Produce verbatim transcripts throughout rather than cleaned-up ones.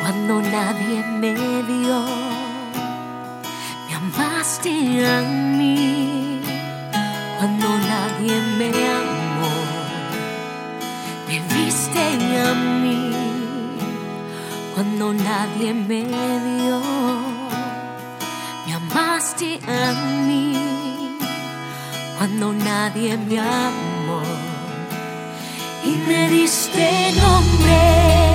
Cuando nadie me vio, me amaste a mí. Cuando nadie me amó, me viste a mí. Cuando nadie me dio, me amaste a mí. Cuando nadie me amó y me diste nombre.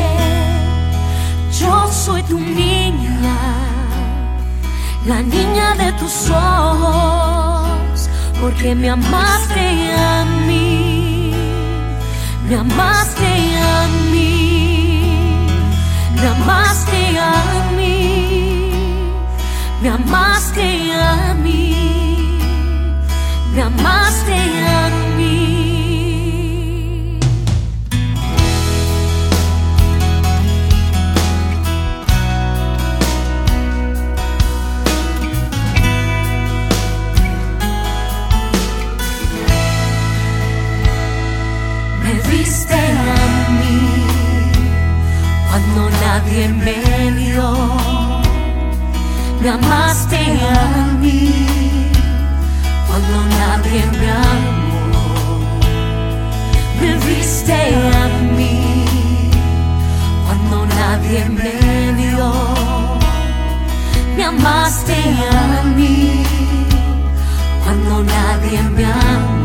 Yo soy tu niña, la niña de tus ojos, porque me amaste a mí, me amaste a mí, me amaste a mí, me amaste a mí, me amaste a mí. Cuando nadie me vio, me amaste a mí. Cuando nadie me amó, me viste a mí. Cuando nadie me vio, me amaste a mí. Cuando nadie me amó,